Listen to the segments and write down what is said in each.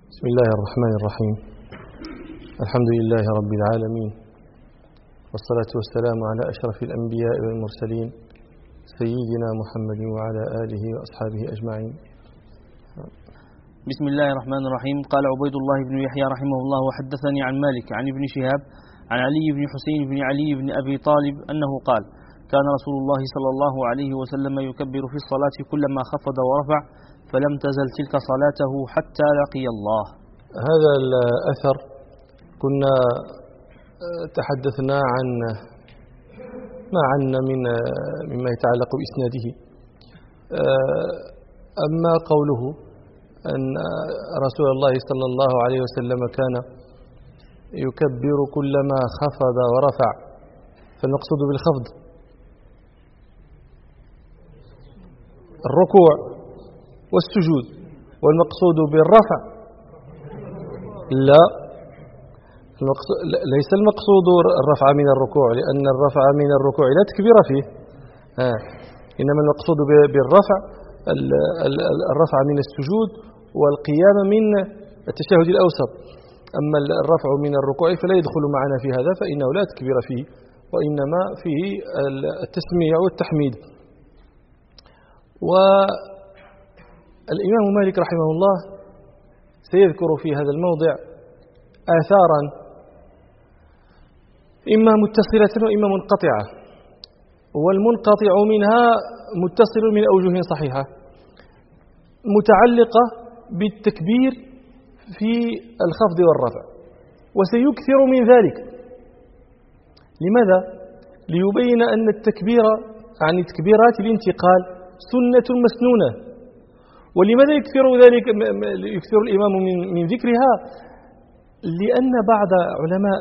بسم الله الرحمن الرحيم. الحمد لله رب العالمين، والصلاة والسلام على أشرف الأنبياء والمرسلين سيدنا محمد وعلى آله وأصحابه أجمعين. بسم الله الرحمن الرحيم. قال عبيد الله بن يحيى رحمه الله: وحدثني عن مالك عن ابن شهاب عن علي بن حسين بن علي بن أبي طالب أنه قال: كان رسول الله صلى الله عليه وسلم يكبر في الصلاة كلما خفض ورفع، فلم تزل تلك صلاته حتى لقي الله. هذا الأثر كنا تحدثنا عن ما عنا مما يتعلق بإسناده. أما قوله أن رسول الله صلى الله عليه وسلم كان يكبر كلما خفض ورفع، فالمقصود بالخفض الركوع والسجود، والمقصود بالرفع ليس المقصود الرفع من الركوع، لأن الرفع من الركوع لا تكبير فيه، إنما المقصود بالرفع الرفع من السجود والقيام من التشهد الأوسط. أما الرفع من الركوع فلا يدخل معنا في هذا، فإنه لا تكبير فيه، وإنما فيه التسميع والتحميد. والإمام مالك رحمه الله سيذكر في هذا الموضع آثارا إما متصلة وإما منقطعة، والمنقطع منها متصل من أوجه صحيحة متعلقة بالتكبير في الخفض والرفع، وسيكثر من ذلك. لماذا؟ ليبين أن التكبير عن تكبيرات الانتقال سنة مسنونة. ولماذا يكثر الإمام من ذكرها؟ لأن بعض علماء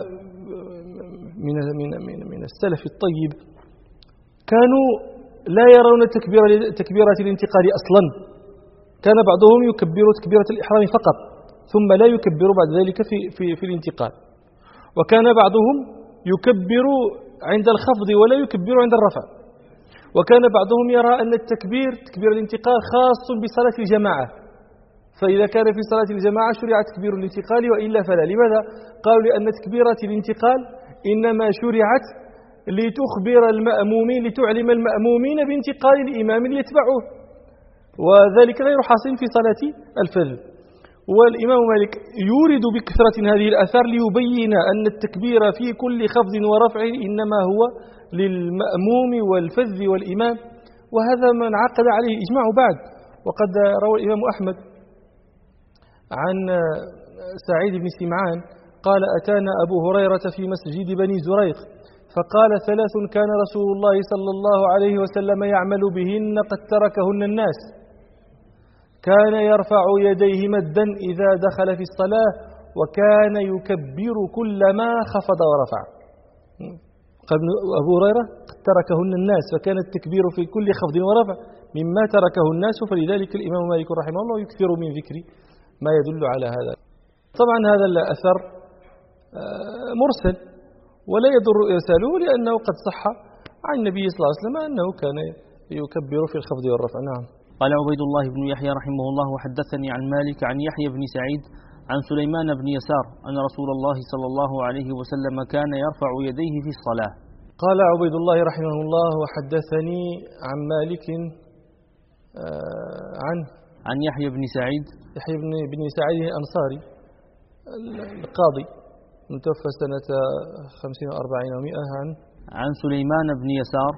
من السلف الطيب كانوا لا يرون تكبيرات الانتقال أصلا. كان بعضهم يكبر تكبيرة الإحرام فقط، ثم لا يكبر بعد ذلك في الانتقال. وكان بعضهم يكبر عند الخفض ولا يكبر عند الرفع. وكان بعضهم يرى أن تكبير الانتقال خاص بصلاة الجماعة، فإذا كان في صلاة الجماعة شرع تكبير الانتقال، وإلا فلا. لماذا؟ قالوا لأن تكبيرات الانتقال إنما شرعت لتخبر المأمومين، لتعلم المأمومين بانتقال الإمام ليتبعوه، وذلك غير حاصل في صلاة الفذ. والإمام مالك يورد بكثرة هذه الآثار ليبين أن التكبير في كل خفض ورفع إنما هو للمأموم والفذ والإمام، وهذا ما انعقد عليه إجماع بعد. وقد روى الإمام أحمد عن سعيد بن سمعان قال: أتانا أبو هريرة في مسجد بني زريق فقال: 3 كان رسول الله صلى الله عليه وسلم يعمل بهن قد تركهن الناس: كان يرفع يديه مدا إذا دخل في الصلاة، وكان يكبر كلما خفض ورفع. قال أبو هريرة: قد تركهن الناس، فكان التكبير في كل خفض ورفع مما تركه الناس، فلذلك الإمام مالك رحمه الله يكثر من ذكر ما يدل على هذا. طبعا هذا الأثر مرسل ولا يضر إرساله، لأنه قد صح عن النبي صلى الله عليه وسلم أنه كان يكبر في الخفض والرفع. نعم. قال عبيد الله بن يحيى رحمه الله: وحدثني عن مالك عن يحيى بن سعيد عن سليمان بن يسار أن رسول الله صلى الله عليه وسلم كان يرفع يديه في الصلاة. قال عبيد الله رحمه الله: وحدثني عن مالك عن يحيى بن سعيد بن سعيد الأنصاري القاضي متوفى سنة 50 و40 و100 عن سليمان بن يسار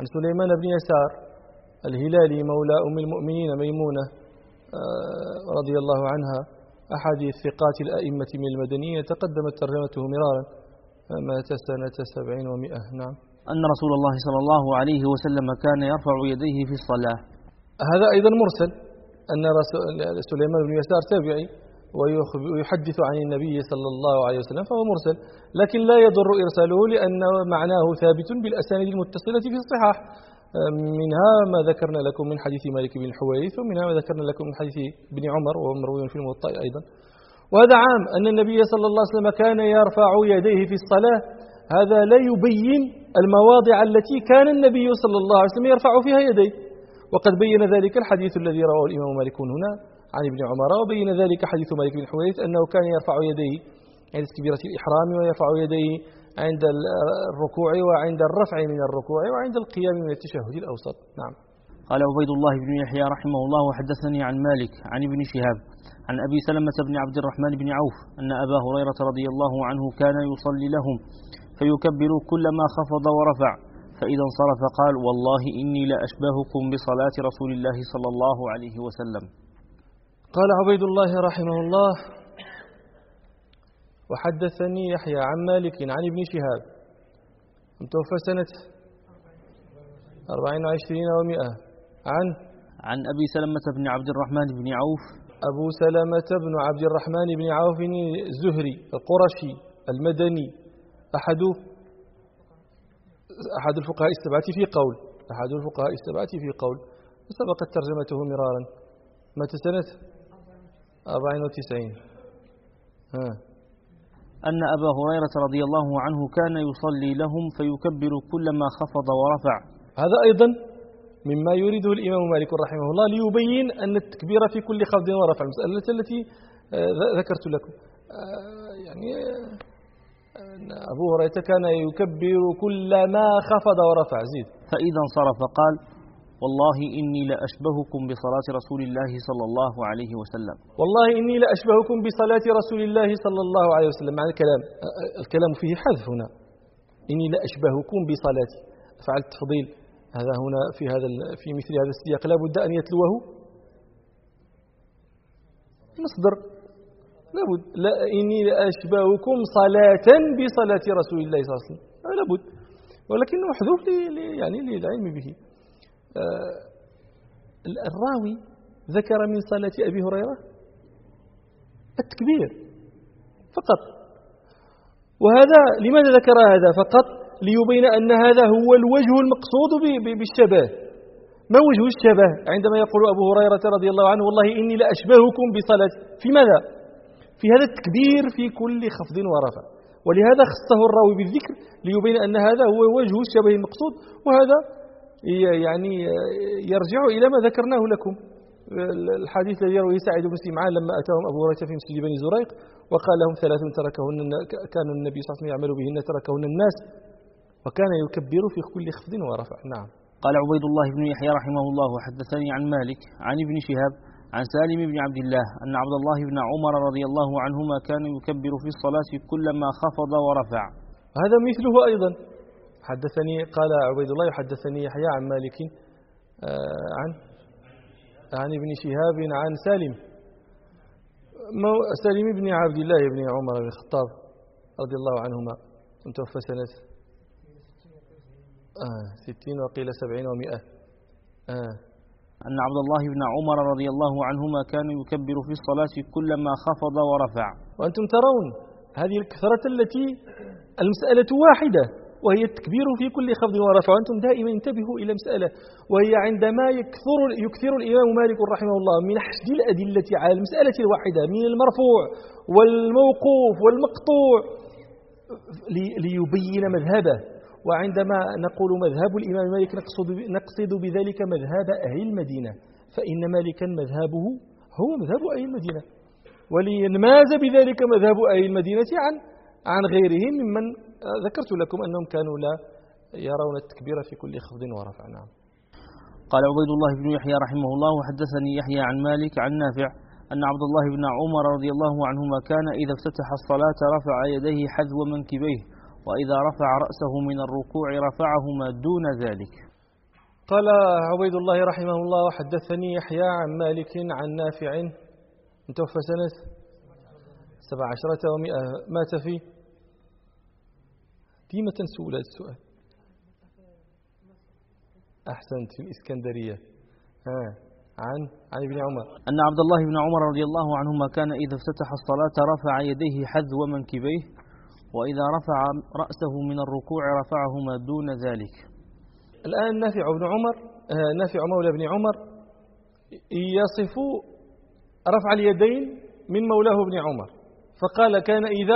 الهلالي مولى أم المؤمنين ميمونة رضي الله عنها، أحد الثقات الأئمة من المدنيين، تقدمت ترجمته مرارا، مات سنة 70 و100. نعم. أن رسول الله صلى الله عليه وسلم كان يرفع يديه في الصلاة. هذا أيضا مرسل، أن سليمان بن يسار تابعي ويحدث عن النبي صلى الله عليه وسلم، فهو مرسل، لكن لا يضر إرساله لأن معناه ثابت بالأسانيد المتصلة في الصحاح، منها ما ذكرنا لكم من حديث مالك بن الحويرث، ومنها ما ذكرنا لكم من حديث ابن عمر وهو مروي في الموطأ أيضا. وهذا عام أن النبي صلى الله عليه وسلم كان يرفع يديه في الصلاة. هذا لا يبين المواضع التي كان النبي صلى الله عليه وسلم يرفع فيها يديه، وقد بين ذلك الحديث الذي رواه الإمام مالك هنا عن ابن عمر. وبين ذلك حديث مالك بن حويرث أنه كان يرفع يديه عند تكبيرة الإحرام، ويرفع يديه عند الركوع وعند الرفع من الركوع وعند القيام من التشهد الأوسط. نعم. قال عبيد الله بن يحيى رحمه الله وحدثني عن مالك عن ابن شهاب عن أبي سلمة بن عبد الرحمن بن عوف أن أبا هريرة رضي الله عنه كان يصلي لهم فيكبر كلما خفض ورفع، فإذا انصرف قال: والله إني لأشبهكم بصلاة رسول الله صلى الله عليه وسلم. قال عبيد الله رحمه الله: وحدثني يحيى عن مالك عن ابن شهاب، متوفى سنة 24 و100، عن أبي سلمة بن عبد الرحمن بن عوف. أبو سلمة بن عبد الرحمن بن عوف الزهري القرشي المدني، أحد الفقهاء السبعة في قول، وسبقت ترجمته مرارا. مات سنة 94. أن أبا هريرة رضي الله عنه كان يصلي لهم فيكبر كلما خفض ورفع. هذا أيضا مما يريده الإمام مالك رحمه الله ليبين أن التكبير في كل خفض ورفع، المسألة التي ذكرت لكم. يعني أبو هريرة كان يكبر كلما خفض ورفع. زيد. فإذا انصرف قال: والله إني لأشبهكم بصلاة رسول الله صلى الله عليه وسلم. والله إني لأشبهكم بصلاة رسول الله صلى الله عليه وسلم. معنى الكلام فيه حذف هنا. إني لأشبهكم بصلاتي، أفعل التفضيل هذا هنا في مثل هذا السياق لا بد أن يتلوه مصدر، لا بد. لا إني لأشبهكم صلاة بصلاة رسول الله صلى الله عليه وسلم، لا بد، ولكنه محذوف يعني للعلم به. الراوي ذكر من صلاة أبي هريرة التكبير فقط، وهذا لماذا ذكر هذا فقط؟ ليبين أن هذا هو الوجه المقصود بالشبه. ما وجه الشبه عندما يقول أبو هريرة رضي الله عنه: والله إني لأشبهكم بصلاة، في ماذا؟ في هذا التكبير في كل خفض ورفع، ولهذا خصه الراوي بالذكر ليبين أن هذا هو وجه الشبه المقصود. وهذا يعني يرجع إلى ما ذكرناه لكم، الحديث الذي يرويه سعيد بن سمعان لما أتاهم أبو هريرة في مسجد بني زريق وقال لهم: 3 كان النبي صلى الله عليه وسلم يعمل بهن تركهن الناس، وكان يكبر في كل خفض ورفع. نعم. قال عبيد الله بن يحيى رحمه الله وحدثني عن مالك عن ابن شهاب عن سالم بن عبد الله أن عبد الله بن عمر رضي الله عنهما كان يكبر في الصلاة كلما خفض ورفع. هذا مثله أيضا. حدثني، قال عبيد الله يحدثني يحيى عن مالك عن ابن شهاب عن سالم بن عبد الله بن عمر بن الخطاب رضي الله عنهما، متوفى سنة 60 وقيل 70 و100. أن عبد الله بن عمر رضي الله عنهما كان يكبر في الصلاة كلما خفض ورفع. وأنتم ترون هذه الكثرة التي المسألة واحدة، وهي التكبير في كل خفض ورفع. وأنتم دائما انتبهوا إلى مسألة، وهي عندما يكثر الإمام مالك رحمه الله من حشد الأدلة على المسألة الواحدة من المرفوع والموقوف والمقطوع ليبين مذهبه. وعندما نقول مذهب الإمام مالك نقصد بذلك مذهب أهل المدينة، فإن مالكا مذهبه هو مذهب أهل المدينة، ولينماز بذلك مذهب أهل المدينة عن غيرهم ممن ذكرت لكم أنهم كانوا لا يرون التكبير في كل خفض ورفع. نعم. قال عبيد الله بن يحيى رحمه الله وحدثني يحيى عن مالك عن نافع أن عبد الله بن عمر رضي الله عنهما كان إذا افتتح الصلاة رفع يديه حذو منكبيه، وإذا رفع رأسه من الركوع رفعهما دون ذلك. قال عبيد الله رحمه الله وحدثني يحيى عن مالك عن نافع، متوفى سنة 17 و100، مات في ديما تنسوا هذا السؤال. أحسنت، في الإسكندرية. عن ابن عمر أن عبد الله بن عمر رضي الله عنهما كان إذا افتتح الصلاة رفع يديه حذو منكبيه، وإذا رفع رأسه من الركوع رفعهما دون ذلك. الآن نافع مولى ابن عمر يصف رفع اليدين من مولاه ابن عمر، فقال: كان إذا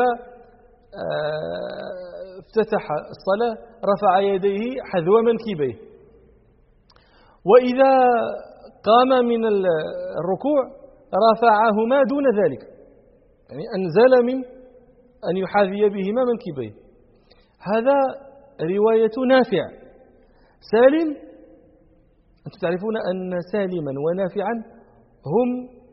افتتح الصلاة رفع يديه حذو منكبيه، وإذا قام من الركوع رفعهما دون ذلك، يعني أنزل من أن يحاذي بهما منكبيه. هذا رواية نافع. سالم، أنتم تعرفون أن سالما ونافعا هم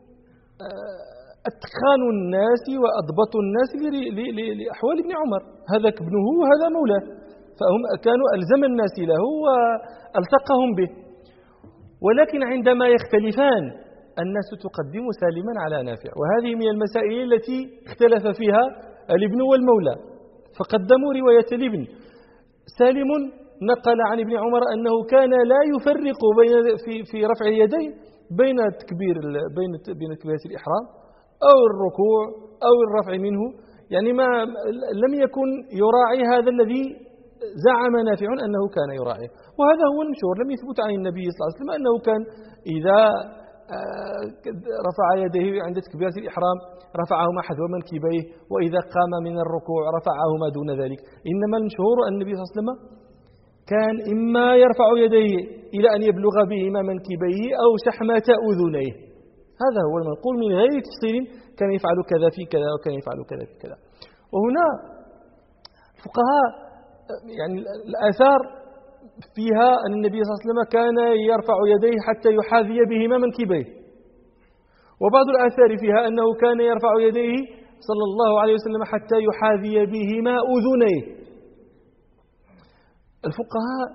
أتقان الناس وأضبط الناس لأحوال ابن عمر، هذا ابنه وهذا مولاه، فهم كانوا ألزم الناس له وألتقهم به. ولكن عندما يختلفان الناس تقدم سالما على نافع، وهذه من المسائل التي اختلف فيها الابن والمولى، فقدموا رواية الابن. سالم نقل عن ابن عمر أنه كان لا يفرق في رفع اليدين بين تكبيرة الإحرام أو الركوع أو الرفع منه، يعني لم يكن يراعي هذا الذي زعم نافع أنه كان يراعيه، وهذا هو المشهور. لم يثبت عن النبي صلى الله عليه وسلم أنه كان إذا رفع يديه عند تكبيرة الإحرام رفعهما حذو منكبيه، وإذا قام من الركوع رفعهما دون ذلك. إنما المشهور أن النبي صلى الله عليه وسلم كان إما يرفع يديه إلى أن يبلغ بهما منكبيه أو شحمة أذنيه، هذا هو المنقول من غير تفصيل، كان يفعل كذا في كذا وكان يفعل كذا في كذا. وهنا الفقهاء يعني الآثار فيها أن النبي صلى الله عليه وسلم كان يرفع يديه حتى يحاذي بهما منكبيه، وبعض الآثار فيها أنه كان يرفع يديه صلى الله عليه وسلم حتى يحاذي بهما أذنيه. الفقهاء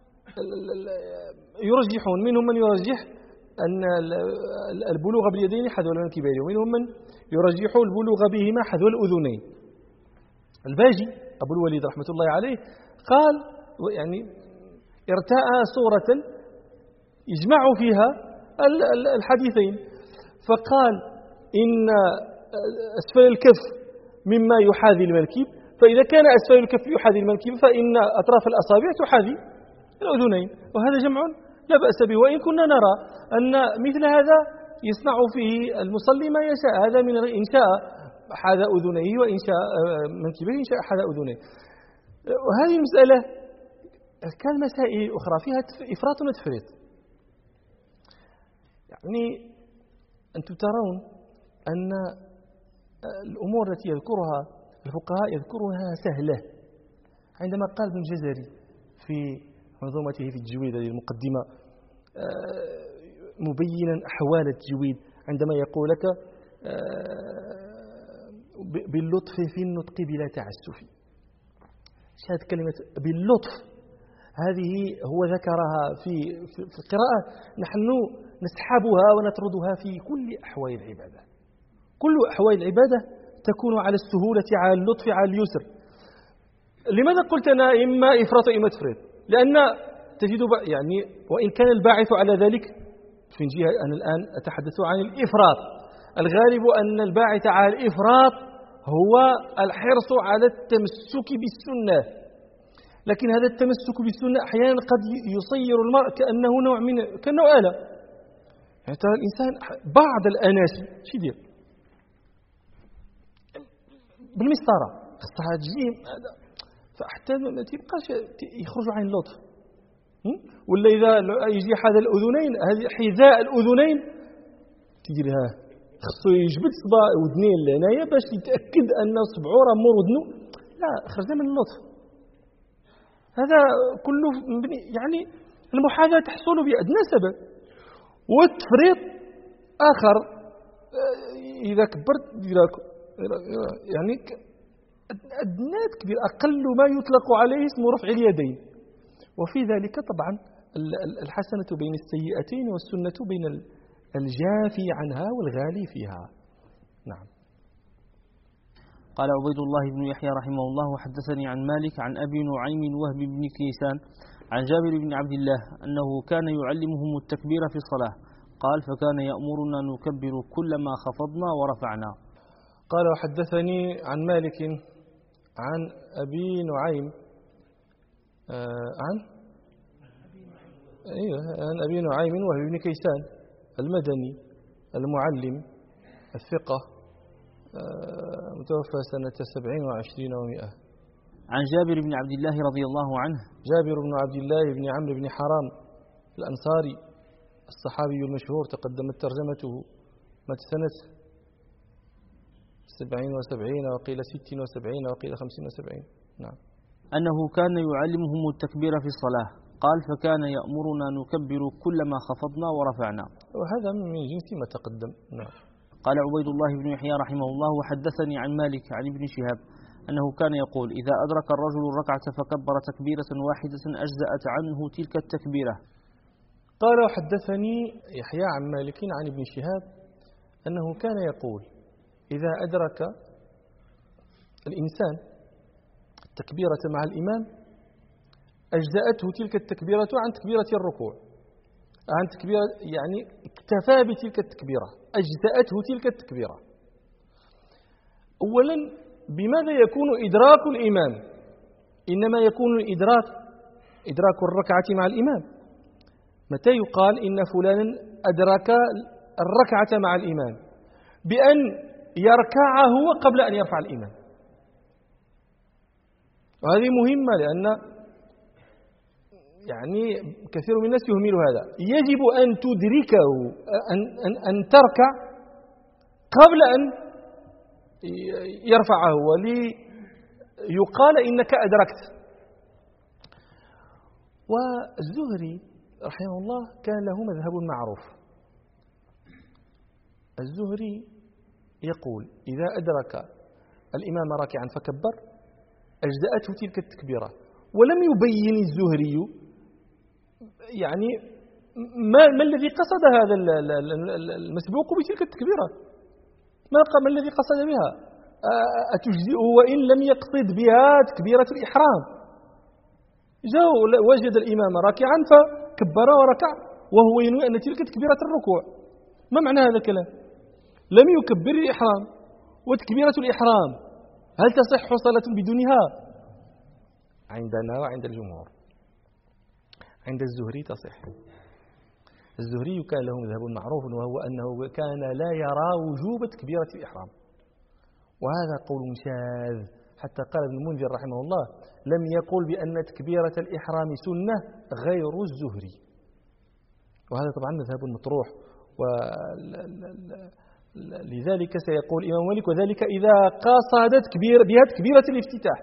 يرجحون، منهم من يرجح أن البلوغ باليدين حذو المنكبين، ومنهم من يرجح البلوغ بهما حذو الأذنين. الباجي أبو الوليد رحمة الله عليه قال، يعني ارتأى صورة يجمع فيها الحديثين، فقال إن أسفل الكف مما يحاذي المنكب، فإذا كان أسفل الكف يحاذي المنكب فإن أطراف الأصابع تحاذي الأذنين، وهذا جمع لا بأس به. وإن كنا نرى أن مثل هذا يصنع فيه المصلي ما يشاء، هذا من إن شاء حاذى أذنيه وإن شاء منكبيه إن شاء حاذى أذنيه. وهذه المسألة كان مسائل أخرى فيها إفراط وتفريط. يعني أنتم ترون أن الأمور التي يذكرها الفقهاء يذكرها سهلة. عندما قال ابن الجزري في منظومته في التجويد، هذه المقدمة مبينا أحوال التجويد، عندما يقول لك باللطف في النطق بلا تعسف. هذه كلمة باللطف هذه هو ذكرها في القراءة، نحن نسحبها ونطردها في كل أحوال العبادة. كل أحوال العبادة تكون على السهولة، على اللطف، على اليسر. لماذا قلت أنا إما إفراط وإما تفريط؟ لأن تجد يعني وإن كان الباعث على ذلك في جهة، أنا الآن أتحدث عن الإفراط، الغالب أن الباعث على الإفراط هو الحرص على التمسك بالسنة، لكن هذا التمسك بالسنة أحيانا قد يصير المرء كأنه نوع من كأنه آلة. يعني ترى الإنسان بعض الأناشي شو يدير بالمسطرة خصها تجي، فحتى ما تبقاش يخرج عن اللطف. ولا إذا يجي هذا الأذنين، هذه حذاء الأذنين تجي لها خصو يجبد صباع ودنين لهنايا باش يتأكد أن صبعو راه مور ودنو، لا خرج من اللطف. هذا كله يعني المحاذاة تحصل بأدنى سبب، والتفريط آخر. إذا كبرت يعني أدنى كبير، أقل ما يطلق عليه اسم رفع اليدين، وفي ذلك طبعا الحسنة بين السيئتين والسنة بين الجافي عنها والغالي فيها. نعم. قال عبيد الله بن يحيى رحمه الله: وحدثني عن مالك عن أبي نعيم وهب بن كيسان عن جابر بن عبد الله أنه كان يعلمهم التكبير في الصلاة، قال: فكان يأمرنا نكبر كلما خفضنا ورفعنا. قال: وحدثني عن مالك عن أبي نعيم عن أبي نعيم وهب بن كيسان المدني المعلم الثقة، متوفى سنة 27 و100. عن جابر بن عبد الله رضي الله عنه. جابر بن عبد الله بن عمرو بن حرام الأنصاري الصحابي المشهور، تقدمت ترجمته مات سنة 77 وقيل 76 وقيل 75. نعم. أنه كان يعلمهم التكبير في الصلاة، قال فكان يأمرنا نكبر كلما خفضنا ورفعنا، وهذا من جنس ما تقدم. نعم. قال عبيد الله بن يحيى رحمه الله: وحدثني عن مالك عن ابن شهاب أنه كان يقول: إذا أدرك الرجل الركعة فكبر تكبيرة واحدة أجزأت عنه تلك التكبيرة. قال: وحدثني يحيى عن مالك عن ابن شهاب أنه كان يقول: إذا أدرك الإنسان التكبيرة مع الإمام أجزأته تلك التكبيرة عن تكبيرة الركوع، عن تكبيرة يعني اكتفى بتلك التكبيرة، أجزأته تلك التكبيرة. أولا، بماذا يكون إدراك الإمام؟ إنما يكون إدراك الركعة مع الإمام متى يقال إن فلانا أدرك الركعة مع الإمام؟ بأن يركع هو قبل أن يرفع الإمام. وهذه مهمة، لأن يعني كثير من الناس يهمل هذا. يجب أن تدركه، أن تركع قبل أن يرفعه وليقال إنك أدركت. والزهري رحمه الله كان له مذهب معروف. الزهري يقول: إذا أدرك الإمام راكعا فكبر أجزأته تلك التكبيرة. ولم يبين الزهري يعني ما الذي قصد هذا المسبوق بتلك التكبيرة، ما الذي قصد بها، أتجزئه وإن لم يقصد بها تكبيرة الإحرام. جاء وجد الإمام راكعا فكبر وركع وهو ينوي أن تلك تكبيرة الركوع. ما معنى هذا الكلام؟ لم يكبر الإحرام، وتكبيرة الإحرام هل تصح صلاة بدونها؟ عندنا وعند الجمهور. عند الزهري تصح. الزهري كان له مذهب معروف، وهو أنه كان لا يرى وجوب تكبيرة الإحرام، وهذا قول شاذ. حتى قال ابن المنذر رحمه الله: لم يقل بأن تكبيرة الإحرام سنة غير الزهري. وهذا طبعا مذهب مطروح، ولذلك سيقول الإمام مالك: وذلك إذا قصدت بها تكبيرة الافتتاح.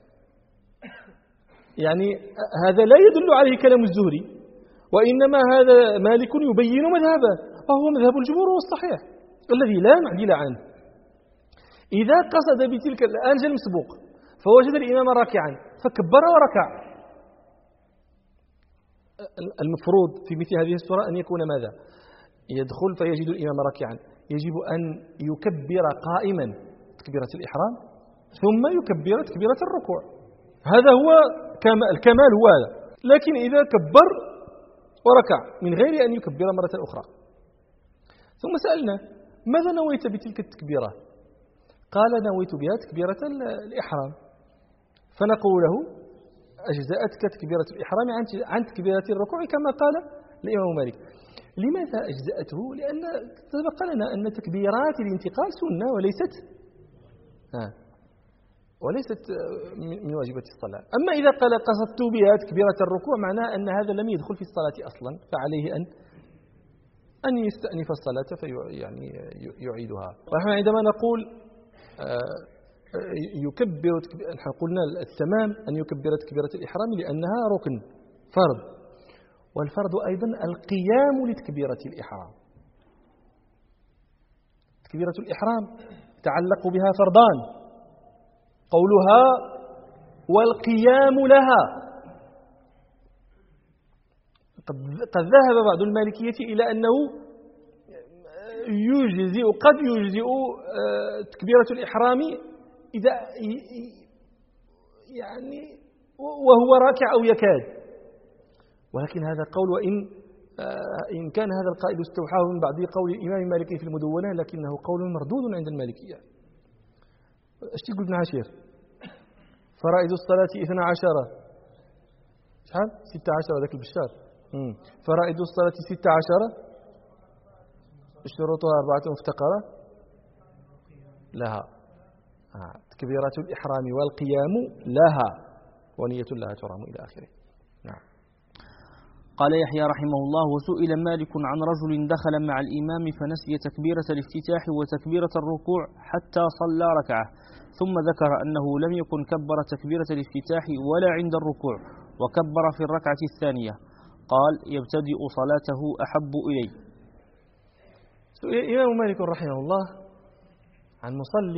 يعني هذا لا يدل عليه كلام الزهري، وإنما هذا مالك يبين مذهبه، وهو مذهب الجمهور والصحيح الذي لا معدل عنه. إذا قصد بتلك الآن جاء المسبوق فوجد الإمام راكعا فكبر وركع، المفروض في مثل هذه الصورة أن يكون ماذا؟ يدخل فيجد الإمام راكعا، يجب أن يكبر قائما تكبيرة الإحرام ثم يكبر تكبيرة الركوع. هذا هو الكمال هو هذا. لكن إذا كبر وركع من غير أن يكبر مرة أخرى، ثم سألنا: ماذا نويت بتلك التكبيرة؟ قال: نويت بها تكبيرة الإحرام. فنقول له: أجزأتك تكبيرة الإحرام عن تكبيرة الركوع كما قال الإمام مالك. لماذا أجزأته؟ لأن سبق لنا أن تكبيرات الانتقال سنة وليست من واجبات الصلاة. أما إذا قال قصدت بها تكبيرة الركوع معناه أن هذا لم يدخل في الصلاة أصلا، فعليه أن يستأنف الصلاة يعني يعيدها. ونحن عندما نقول يكبر، نحن قلنا التمام أن يكبر تكبيرة الإحرام لأنها ركن فرض، والفرض أيضا القيام لتكبيرة الإحرام. تكبيرة الإحرام تعلق بها فرضان: قولها والقيام لها. قد ذهب بعض المالكية إلى أنه قد يجزئ تكبيرة الإحرام إذا يعني وهو راكع أو يكاد، ولكن هذا قول، وإن كان هذا القائل استوحاه من بعض قول الإمام المالكي في المدونة، لكنه قول مردود عند المالكية. ايش تقول ابن عاشر؟ فرائض الصلاة 12 شحال؟ 16 ذاك البشار. فرائض الصلاة 16 شروطها 4 مفتقرة لها. تكبيرات الإحرام والقيام لها ونية لها ترام إلى آخره. نعم. قال يحيى رحمه الله: وسئل مالك عن رجل دخل مع الإمام فنسي تكبيرة الافتتاح وتكبيرة الركوع حتى صلى ركعة، ثم ذكر أنه لم يكن كبر تكبيرة الافتتاح ولا عند الركوع، وكبر في الركعة الثانية. قال: يبتدئ صلاته أحب إلي. سئل الإمام مالك رحمه الله عن مصل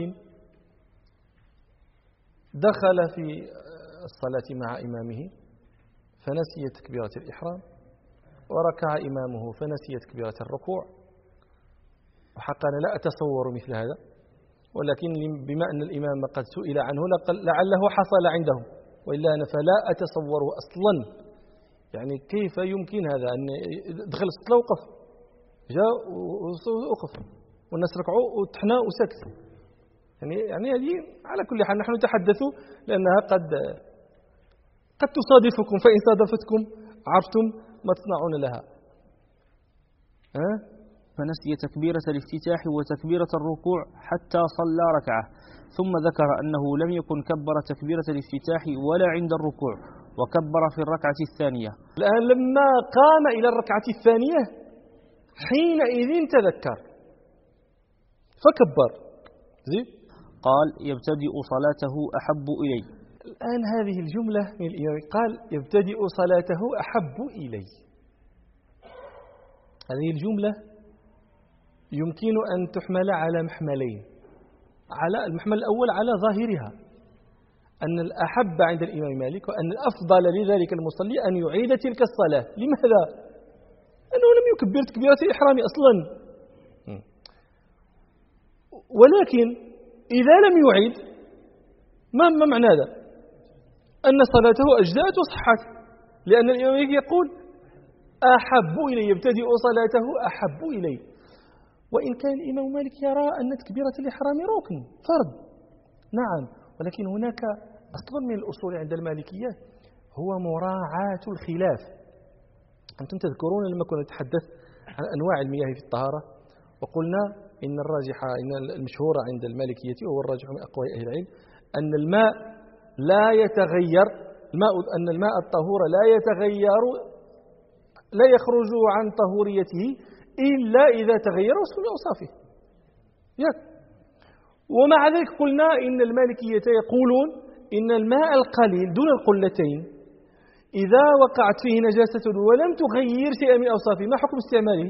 دخل في الصلاة مع إمامه فنسي تكبيرة الإحرام، وركع إمامه فنسي تكبيرة الركوع. وحقا أنا لا أتصور مثل هذا، ولكن بما أن الإمام قد سئل عنه لعله حصل عنده، وإلا أنا فلا أتصوره أصلا. يعني كيف يمكن هذا أن دخل الصلاة وقف، جاء وقف والناس ركعوا وتحنا وسكت. يعني هذه على كل حال نحن نتحدث لأنها قد تصادفكم، فإن صادفتكم عرفتم ما تصنعون لها. فنسي تكبيرة الافتتاح وتكبيرة الركوع حتى صلى ركعة، ثم ذكر أنه لم يكن كبر تكبيرة الافتتاح ولا عند الركوع، وكبر في الركعة الثانية. الآن لما قام إلى الركعة الثانية حينئذ تذكر فكبر. قال: يبتدئ صلاته أحب إلي. الآن هذه الجملة من الإمام قال: يبتدئ صلاته أحب إلي. هذه الجملة يمكن أن تحمل على محملين. على المحمل الأول على ظاهرها أن الأحب عند الإمام مالك وأن الأفضل لذلك المصلي أن يعيد تلك الصلاة. لماذا؟ أنه لم يكبر تكبيرة الإحرام أصلا. ولكن إذا لم يعيد ما معنى هذا؟ أن صلاته أجزأت وصحت، لأن الإمام مالك يقول أحب إلي، يبتدئ صلاته أحب إلي. وإن كان الإمام مالك يرى أن تكبيرة الإحرام ركن فرض، نعم، ولكن هناك أصل من الأصول عند المالكية هو مراعاة الخلاف. أنتم تذكرون لما كنا نتحدث عن أنواع المياه في الطهارة وقلنا إن الراجحة إن المشهور عند المالكية وهو الراجح من أقوال أهل العلم أن الماء لا يتغير، أن الماء الطهور لا يتغير، لا يخرج عن طهوريته إلا إذا تغير وصف من أوصافه. ومع ذلك قلنا إن المالكية يقولون إن الماء القليل دون القلتين إذا وقعت فيه نجاسة ولم تغير شيئا من أوصافه ما حكم استعماله؟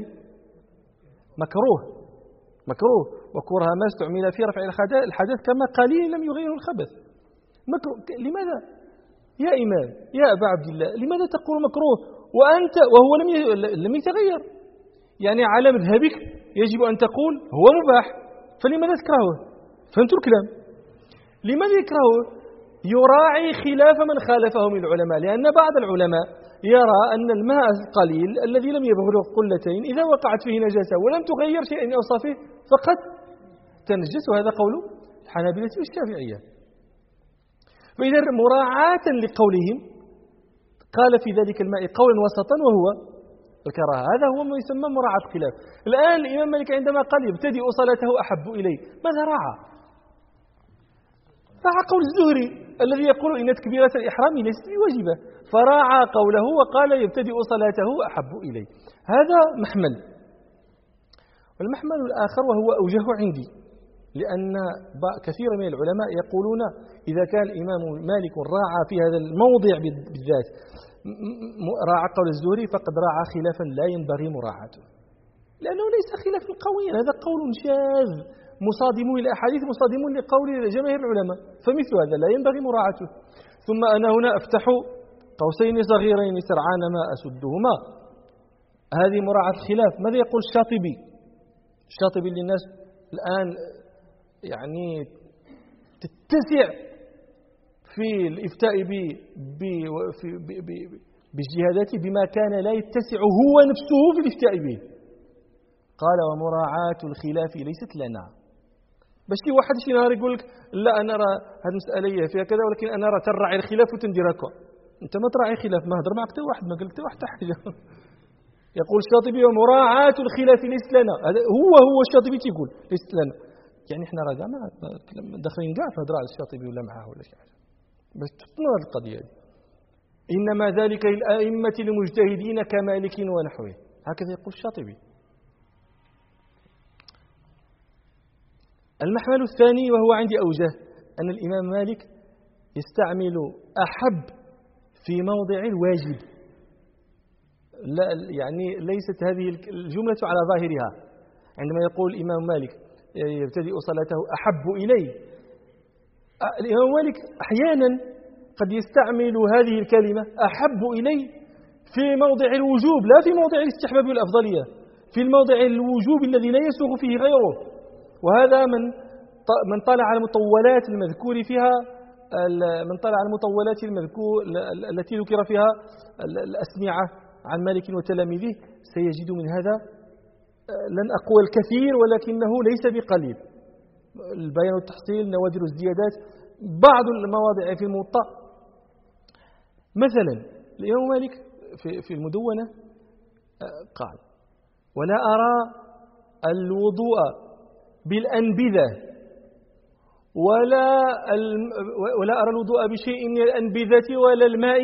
مكروه، وكره ما استعمل في رفع الحدث كما قليل لم يغير الخبث. لماذا يا إمام يا أبا عبد الله لماذا تقول مكروه وأنت وهو لم يتغير؟ يعني على مذهبك يجب أن تقول هو مباح، فلماذا تكرهه؟ فهمتوا الكلام؟ لماذا يكرهه؟ يراعي خلاف من خالفه من العلماء، لأن بعض العلماء يرى أن الماء القليل الذي لم يبلغ قلتين إذا وقعت فيه نجاسة ولم تغير شيئا من أوصافه فقد تنجس، وهذا قول الحنابلة والشافعية. فإذا مراعاة لقولهم قال في ذلك الماء قولا وسطا وهو الكراهة. هذا هو ما يسمى مراعاة الخلاف. الآن الإمام مالك عندما قال يبتدئ صلاته أحب إليه ماذا راعى؟ راعى قول الزهري الذي يقول إن تكبيرة الإحرام ليست بواجبة، فراعى قوله وقال يبتدئ صلاته أحب إليه. هذا محمل. والمحمل الآخر وهو أوجه عندي، لأن كثير من العلماء يقولون إذا كان الإمام مالك راعى في هذا الموضع بالذات راعى قول الزهري فقد راعى خلافا لا ينبغي مراعاته، لأنه ليس خلافا قويا، هذا قول شاذ مصادم للأحاديث مصادم لقول جماهير العلماء، فمثل هذا لا ينبغي مراعاته. ثم أنا هنا أفتح قوسين صغيرين سرعان ما أسدهما. هذه مراعاة الخلاف. ماذا يقول الشاطبي؟ الشاطبي للناس الآن يعني تتسع في الإفتاء باجتهاداته بما كان لا يتسع هو نفسه في الإفتاء به. قال ومراعاة الخلاف ليست لنا. باش شي واحد شي نهار يقول لك لا أنا أرى هذه المسألة فيها كذا ولكن أنا أرى تراعي الخلاف وتندير هكا. أنت ما تراعي خلاف، ما هضر معك حتى واحد، ما قال حتى واحد حاجة. يقول الشاطبي ومراعاة الخلاف ليست لنا. هذا هو الشاطبي تيقول ليست لنا. يعني احنا راه ما داخلين كاع في هضره على الشاطبي ولا معاه ولا شي حاجه، باش تفهموا هذه القضيه هذه. إنما ذلك للأئمة المجتهدين كمالك ونحوه. هكذا يقول الشاطبي. المحمل الثاني وهو عندي أوجه أن الإمام مالك يستعمل أحب في موضع الواجب. لا يعني ليست هذه الجملة على ظاهرها. عندما يقول الإمام مالك يبتدئ صلاته أحب إلي، الإمام مالك أحيانا قد يستعمل هذه الكلمة أحب إلي في موضع الوجوب، لا في موضع الاستحباب والأفضلية، في الموضع الوجوب الذي لا يسوغ فيه غيره. وهذا من طالع على المطولات المذكور فيها، من طالع على المطولات التي ذكر فيها الأسمعة عن مالك وتلاميذه سيجد من هذا لن أقول الكثير ولكنه ليس بقليل. البيان والتحصيل، نوادر الزيادات، بعض المواضع في الموطأ. مثلا الإمام مالك في المدونة قال: ولا أرى الوضوء بالأنبذة ولا أرى الوضوء بشيء من الأنبذة ولا الماء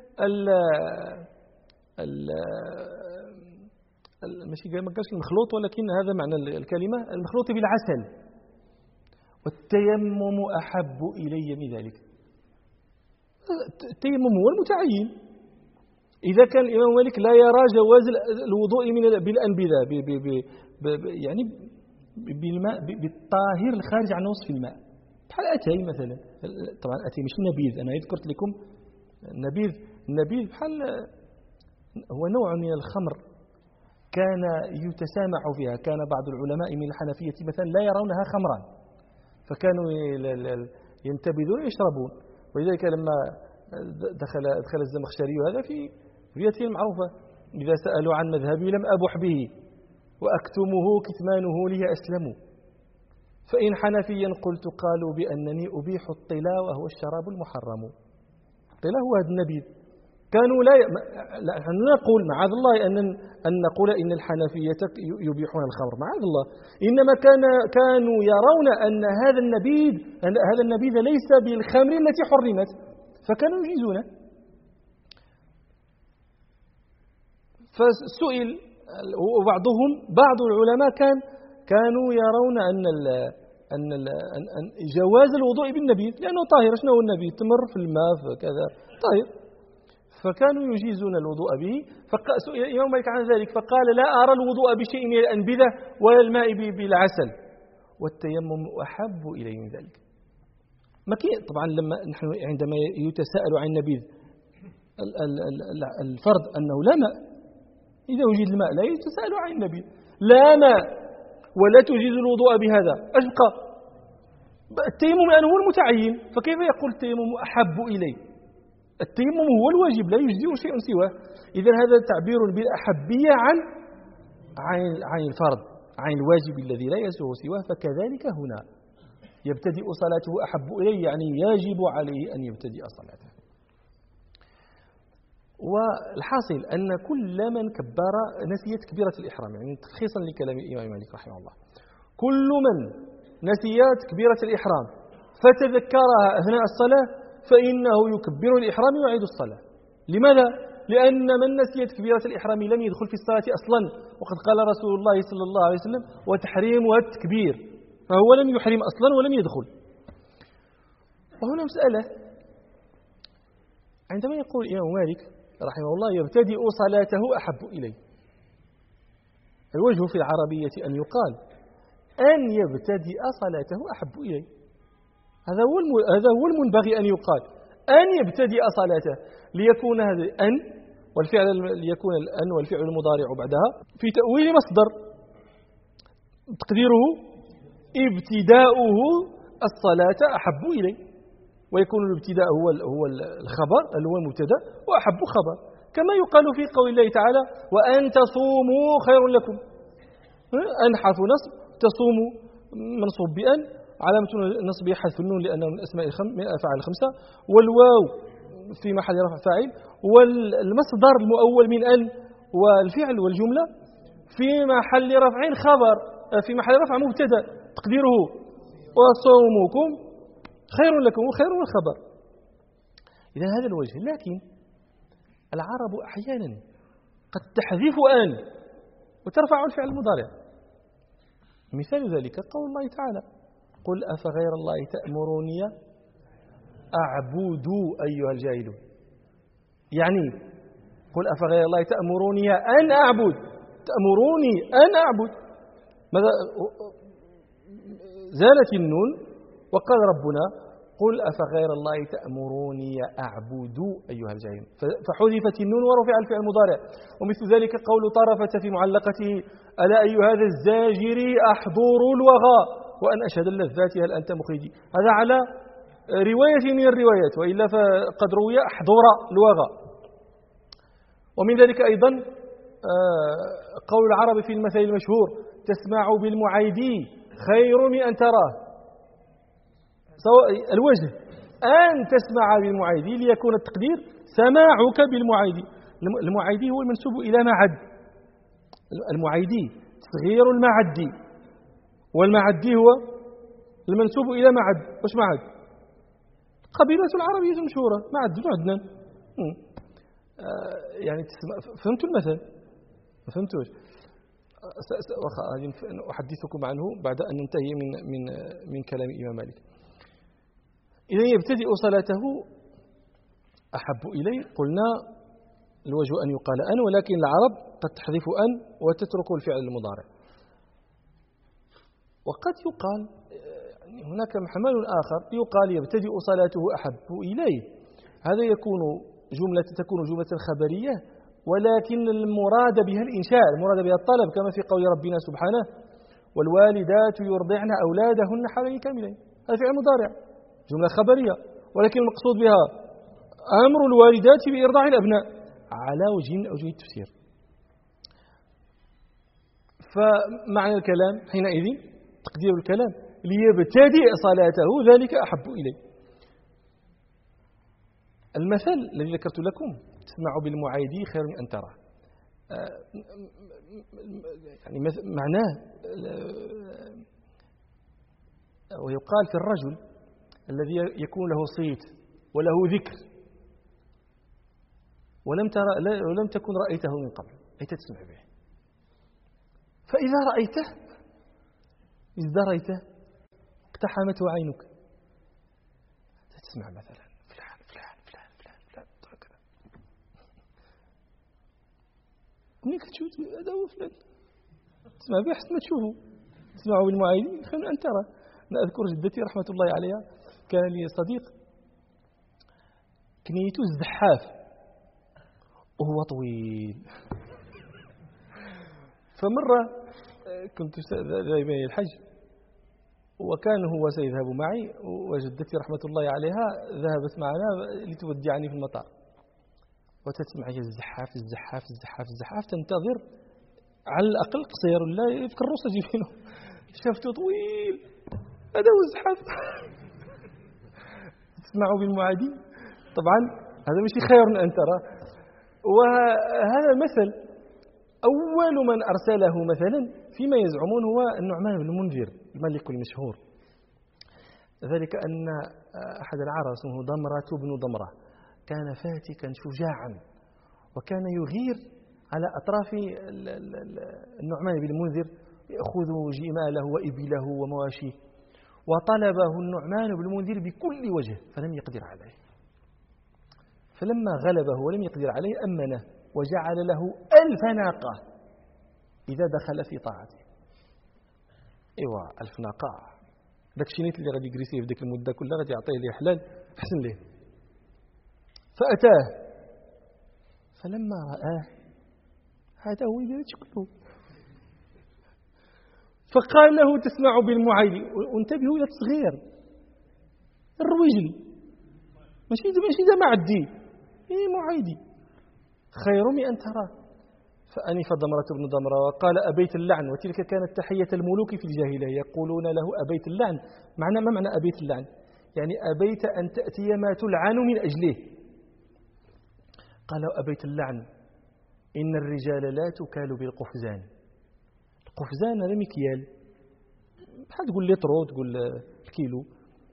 ماشي ما قالش المخلوط، ولكن هذا معنى الكلمة، المخلوط بالعسل، والتيمم أحب إلي من ذلك. التيمم هو المتعين. إذا كان الإمام مالك لا يرى جواز الوضوء بالأنبذة يعني بالماء بالطاهر الخارج عن وصف الماء، بحال أتاي مثلا. طبعا أتاي مش نبيذ، أنا ذكرت لكم النبيذ بحال هو نوع من الخمر كان يتسامح فيها. كان بعض العلماء من الحنفية مثلا لا يرونها خمرا، فكانوا ينتبذون ويشربون. ولذلك لما دخل الزمخشري هذا في روايته المعروفة: إذا سألوا عن مذهبي لم أبح به وأكتمه كتمانه لي أسلم، فإن حنفيا قلت قالوا بأنني أبيح الطلا وهو الشراب المحرم. الطلا هو هذا النبيذ. كانوا لا نقول معاذ الله أن نقول إن الحنفية يبيحون الخمر، معاذ الله، إنما كانوا يرون أن هذا النبيذ ليس بالخمر التي حرمت، فكانوا يجيزونه. فسئل بعض العلماء كانوا يرون أن جواز الوضوء بالنبيذ لأنه طاهر. شنو هو النبيذ؟ تمر في الماء كذا طاهر، فكانوا يجيزون الوضوء به. فسئل الإمام مالك عن ذلك فقال: لا أرى الوضوء بشيء من الأنبذة ولا الماء بالعسل، والتيمم أحب إلي من ذلك. طبعا عندما يتساءل عن النبيذ الفرض أنه لا ماء، إذا وجد الماء لا يتساءل عن النبيذ، لا ماء ولا تجيز الوضوء بهذا، أشبقى التيمم لأنه هو المتعين، فكيف يقول التيمم أحب إلي؟ التيمم هو الواجب لا يجزئ شيء سواه. إذن هذا تعبير بالأحبية عن الفرض، عن الواجب الذي لا يسوغ سواه. فكذلك هنا يبتدئ صلاته أحب إليه، يعني يجب عليه أن يبتدئ صلاته. والحاصل أن كل من كبر نسي تكبيرة الإحرام، يعني تلخيصا لكلام الإمام مالك رحمه الله، كل من نسي تكبيرة الإحرام فتذكرها أثناء الصلاة فإنه يكبر الإحرام ويعيد الصلاة. لماذا؟ لأن من نسي تكبيرة الإحرام لم يدخل في الصلاة أصلا، وقد قال رسول الله صلى الله عليه وسلم: وتحريمها التكبير، فهو لم يحرم أصلا ولم يدخل. وهنا مسألة، عندما يقول الإمام مالك رحمه الله يبتدئ صلاته أحب إليه، الوجه في العربية أن يقال أن يبتدئ صلاته أحب إليه، هذا هو المنبغي أن يقال، أن يبتدئ صلاته، ليكون هذا أن والفعل ليكون الأن والفعل المضارع بعدها في تأويل مصدر، تقديره ابتداؤه الصلاة أحب إليه، ويكون الابتداء هو الخبر اللي هو المبتدا، وأحب خبر، كما يقال في قول الله تعالى: وأن تصوموا خير لكم. أن حرف نصب، تصوموا منصوب بأن، علامة النصب حذف النون لأنه من من الأفعال الخمسة، والواو في محل رفع فاعل، والمصدر المؤول من أن والفعل والجملة في محل رفع خبر، في محل رفع مبتدا تقديره وصومكم خير لكم، وخير الخبر. إذا هذا الوجه. لكن العرب أحيانا قد تحذف أن وترفع الفعل المضارع. مثال ذلك قول الله تعالى: قل أفغير الله تأمروني أعبد أيها الجاهلون. يعني قل أفغير الله تأمروني أن أعبد، تأمروني أن أعبد. ماذا زالت النون وقال ربنا: قل أفغير الله تأمروني أعبد أيها الجاهلون، فحذفت النون ورفع الفعل المضارع. ومثل ذلك قول طرفة في معلقته: ألا أي هذا الزاجر أحضر الوغى وأن أشهد اللذات هل أنت مخرجي. هذا على رواية من الروايات، وإلا فقد روي أحضر الوغى. ومن ذلك أيضا قول العرب في المثل المشهور: تسمع بالمعيدي خير من أن تراه. الوجه أن تسمع بالمعيدي ليكون التقدير سماعك بالمعيدي. المعيدي هو المنسوب إلى معد، المعيدي تصغير المعدي، والمعدي هو المنسوب إلى معد. وش معد؟ قبيلة العربية المشهورة معد بن عدنان. يعني فهمتوا المثل؟ ما فهمتوش؟ أحدثكم عنه بعد أن ننتهي من كلام الإمام مالك. إذا يبتدئ صلاته أحب إلي، قلنا الوجه أن يقال أن، ولكن العرب قد تحذف أن وتترك الفعل المضارع. وقد يقال هناك محمل آخر يقال يبتدئ صلاته أحب إليه. هذا تكون جملة خبرية، ولكن المراد بها الإنشاء، المراد بها الطلب، كما في قول ربنا سبحانه: والوالدات يرضعن أولادهن حوالين كاملين. هذا فعل مضارع، جملة خبرية، ولكن المقصود بها أمر الوالدات بإرضاع الأبناء على وجه من أوجه التفسير. فمعنى الكلام حينئذ، تقدير الكلام: ليبتدئ صلاته ذلك أحب إليه. المثل الذي ذكرت لكم: تسمع بالمعايدي خير من أن تراه، يعني معناه ويقال في الرجل الذي يكون له صيت وله ذكر ولم تكن رأيته من قبل، أي تسمع به، فإذا رأيته ازدريته اقتحمته عينك، تسمع مثلا فلان فلان فلان فلان فلان هكذا، منين كتشوف هذا هو فلان تسمع به حسن ما تشوفه. تسمعه بالمعايدين خير من أن ترى. أنا أذكر جدتي رحمة الله عليها كان لي صديق كنيته الزحاف وهو طويل. فمرة كنت ذاهبا إلى الحج، وكان هو سيذهب معي، وجدتي رحمة الله عليها ذهبت معنا لتودعني في المطار، وتسمع الزحاف الزحاف الزحاف الزحاف، تنتظر على الأقل قصير لا يذكر الرصة جيبينه، شافته طويل، هذا هو الزحاف. تسمعوا بالمعادي، طبعا هذا مش خير من أن ترى. وهذا مثل أول من أرسله مثلا فيما يزعمون هو النعمان بن المنذر الملك المشهور. ذلك أن أحد العرب اسمه ضمرة بن ضمرة كان فاتكا شجاعا، وكان يغير على أطراف النعمان بن المنذر، يأخذ جماله وإبله ومواشيه، وطلبه النعمان بن المنذر بكل وجه فلم يقدر عليه. فلما غلبه ولم يقدر عليه أمنه وجعل له 1000 ناقة إذا دخل في طاعته. إيوا 1000 ناقة، داك الشيء اللي غادي يجريسيه في ديك المدة كلها غادي يعطيه ليه حلال أحسن ليه. فأتاه، فلما رآه هذا هو يدير كله، فقال له: تسمع بالمعايدي. وانتبهوا إلى التصغير، الروجل ماشي ذا معدي، معايدي خير من أن تراه. فأنف ضمرة بن ضمرة وقال: أبيت اللعن. وتلك كانت تحية الملوك في الجاهلية، يقولون له أبيت اللعن. ما معنى أبيت اللعن؟ يعني أبيت أن تأتي ما تلعن من أجله. قال: أبيت اللعن إن الرجال لا تكال بالقفزان. القفزان هذا مكيال، تقول لترو، تقول الكيلو.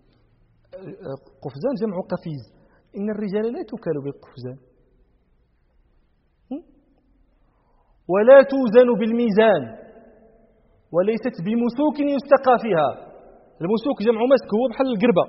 قفزان جمع قفيز. إن الرجال لا تكال بالقفزان. ولا توزن بالميزان وليست بمسوك يستقى فيها. المسوك جمع مسك، هو بحال القربة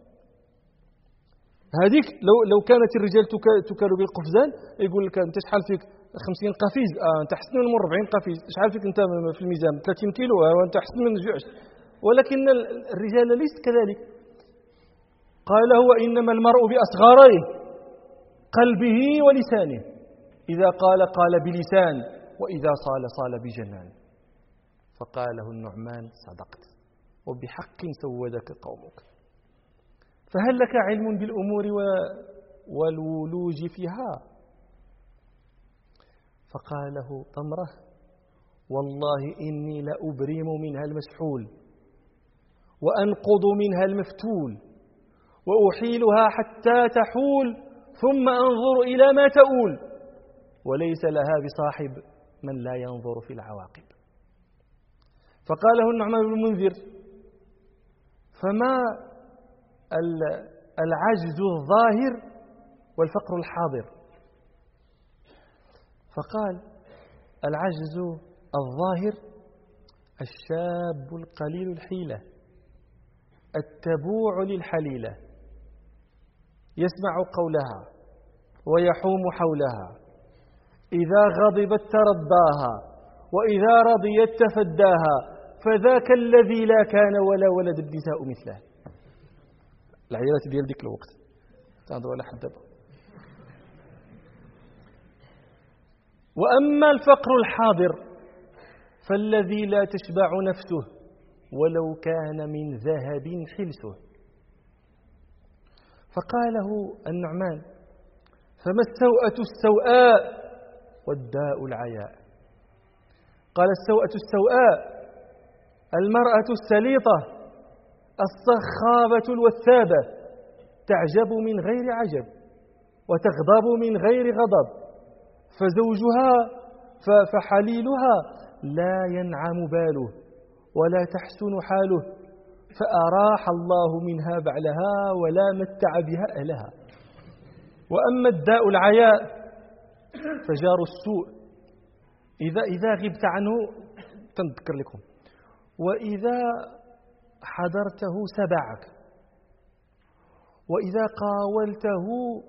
هذيك. لو كانت الرجال تكال بالقفزان يقول لك انت شحال فيك 50 قفيز، انت احسن من 40 قفيز. شحال فيك انت في الميزان 30 كيلو، وانت احسن من جوع. ولكن الرجال ليس كذلك. قال هو إنما المرء بأصغريه قلبه ولسانه، إذا قال بلسان، وإذا صال بجنان. فقال له النعمان صدقت وبحق سودك قومك. فهل لك علم بالأمور والولوج فيها؟ فقال له طمرة والله إني لأبرم منها المسحول وأنقض منها المفتول وأحيلها حتى تحول ثم أنظر إلى ما تؤول، وليس لها بصاحب من لا ينظر في العواقب. فقاله النعمان بن المنذر فما العجز الظاهر والفقر الحاضر؟ فقال العجز الظاهر الشاب القليل الحيلة التبوع للحليلة، يسمع قولها ويحوم حولها، إذا غضبت ترضاها وإذا رضيت تفداها، فذاك الذي لا كان ولا ولد النساء مثله. العيالات ديال ديك الوقت تعرضوا على حد دابا. وأما الفقر الحاضر فالذي لا تشبع نفسه ولو كان من ذهب حلسه. فقاله النعمان فما السوءة السوءاء والداء العياء؟ قال السوءة السوءاء المرأة السليطة الصخابة الوثابة، تعجب من غير عجب وتغضب من غير غضب، فزوجها فحليلها لا ينعم باله ولا تحسن حاله، فأراح الله منها بعلها ولا متع بها أهلها. وأما الداء العياء فجار السوء إذا غبت عنه تنذكر لكم، وإذا حضرته سبعك، وإذا قاولته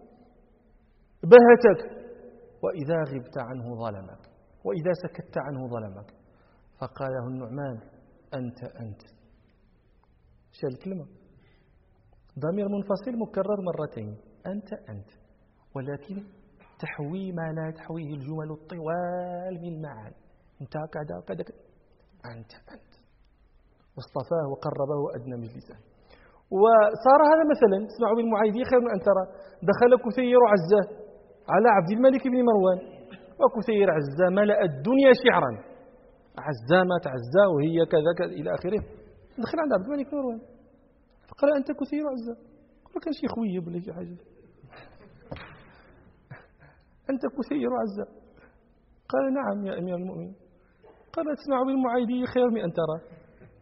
بهتك، وإذا غبت عنه ظلمك، وإذا سكت عنه ظلمك. فقاله النعمان أنت. شال الكلمة ضمير منفصل مكرر مرتين، أنت، ولكن تحوي ما لا تحويه الجمل الطوال من معاني. انت كذا أنت واصطفاه وقربه وأدنى مجلسه. وصار هذا مثلا اسمعوا بالمعايدي خير من أن ترى دخل كثير عزة على عبد الملك بن مروان، وكثير عزة ملأ الدنيا شعرا، عزة ما تعزى وهي كذا إلى آخره. دخل عند عبد الملك بن مروان فقال أنت كثير عزة، قال كان شي خويب ولا شي حاجة، أنت كثير عزة. قال نعم يا أمير المؤمنين. قال تسمع بالمعايدي خير من أن ترى.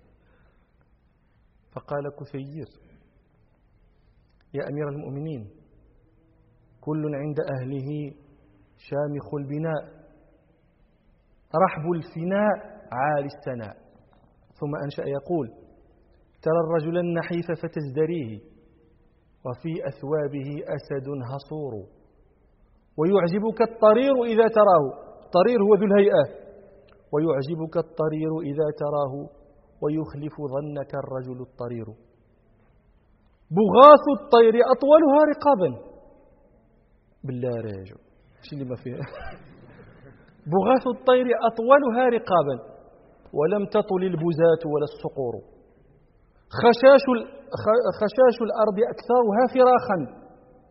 فقال كثير يا أمير المؤمنين كل عند أهله شامخ البناء رحب الفناء عالي السناء. ثم أنشأ يقول ترى الرجل النحيف فتزدريه وفي أثوابه أسد هصور، ويعجبك الطرير إذا تراه، الطرير هو ذو الهيئة، ويعجبك الطرير إذا تراه ويخلف ظنك الرجل الطرير. بغاث الطير أطولها رقابا، بالله راجع شو اللي ما فيها. بغاث الطير أطولها رقابا ولم تطل البزاة ولا الصقور، خشاش الأرض أكثرها فراخا،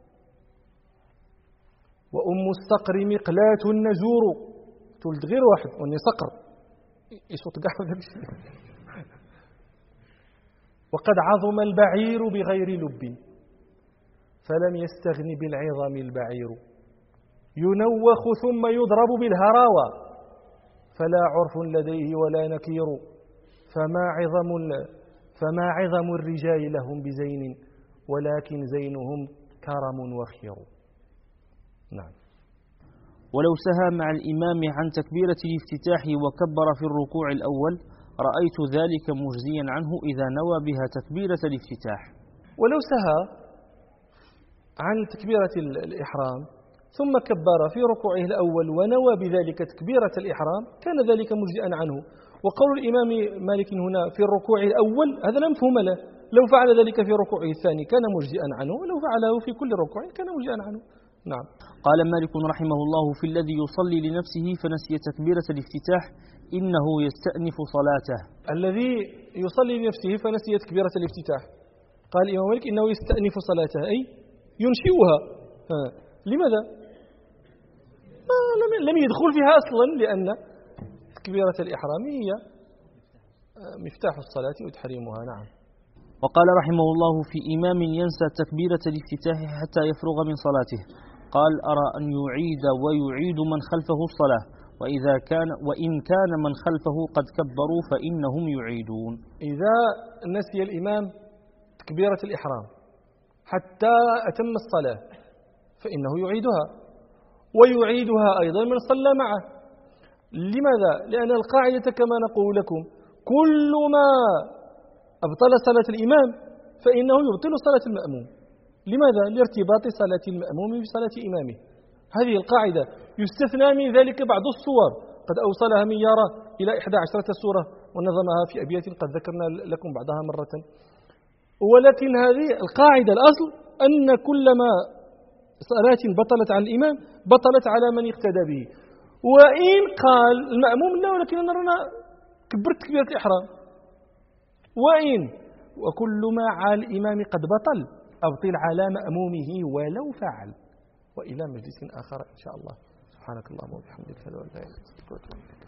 وأم الصقر مقلاة النزور. تولد غير واحد واني صقر يصوت قاع هذا الشيء. وقد عظم البعير بغير لب فلم يستغن بالعظم البعير، ينوخ ثم يضرب بالهراوى فلا عرف لديه ولا نكير، فما عظم الرجال لهم بزين ولكن زينهم كرم وخير. نعم. ولو سهى مع الإمام عن تكبيرة الافتتاح وكبر في الركوع الأول رأيت ذلك مجزيا عنه إذا نوى بها تكبيرة الافتتاح. ولو سهى عن تكبيرة الإحرام ثم كبر في ركوعه الأول ونوى بذلك تكبيرة الإحرام كان ذلك مجزئا عنه. وقول الإمام مالك هنا في الركوع الأول هذا لا مفهوم له، لو فعل ذلك في ركوعه الثاني كان مجزئا عنه، ولو فعله في كل ركوع كان مجزئا عنه. نعم. قال مالك رحمه الله في الذي يصلي لنفسه فنسي تكبيرة الافتتاح إنه يستأنف صلاته. الذي يصلي لنفسه فنسي تكبيرة الافتتاح قال الإمام مالك إنه يستأنف صلاته أي ينشئها. لماذا؟ لم يدخل فيها أصلا، لأن تكبيرة الإحرام هي مفتاح الصلاة وتحريمها. نعم. وقال رحمه الله في إمام ينسى تكبيرة الافتتاح حتى يفرغ من صلاته قال أرى أن يعيد ويعيد من خلفه الصلاة وإن كان من خلفه قد كبروا فإنهم يعيدون. إذا نسي الإمام تكبيرة الإحرام حتى أتم الصلاة فإنه يعيدها، ويعيدها أيضا من صلى معه. لماذا؟ لأن القاعدة كما نقول لكم كل ما أبطل صلاة الإمام فإنه يبطل صلاة المأموم. لماذا؟ لارتباط صلاة المأموم بصلاة إمامه. هذه القاعدة. يستثنى من ذلك بعض الصور قد أوصلها ميارة إلى 11 سورة ونظمها في أبيات قد ذكرنا لكم بعضها مرة، ولكن هذه القاعدة الأصل أن كلما صلاة بطلت عن الإمام بطلت على من اقتدى به. وإن قال المأموم لا ولكن أنا رانا كبرت تكبيرة الإحرام، وكل ما على الإمام قد بطل أبطل على مأمومه ولو فعل. وإلى مجلس آخر إن شاء الله. سبحانك اللهم وبحمدك أشهد أن لا إله إلا أنت أستغفرك وأتوب إليك.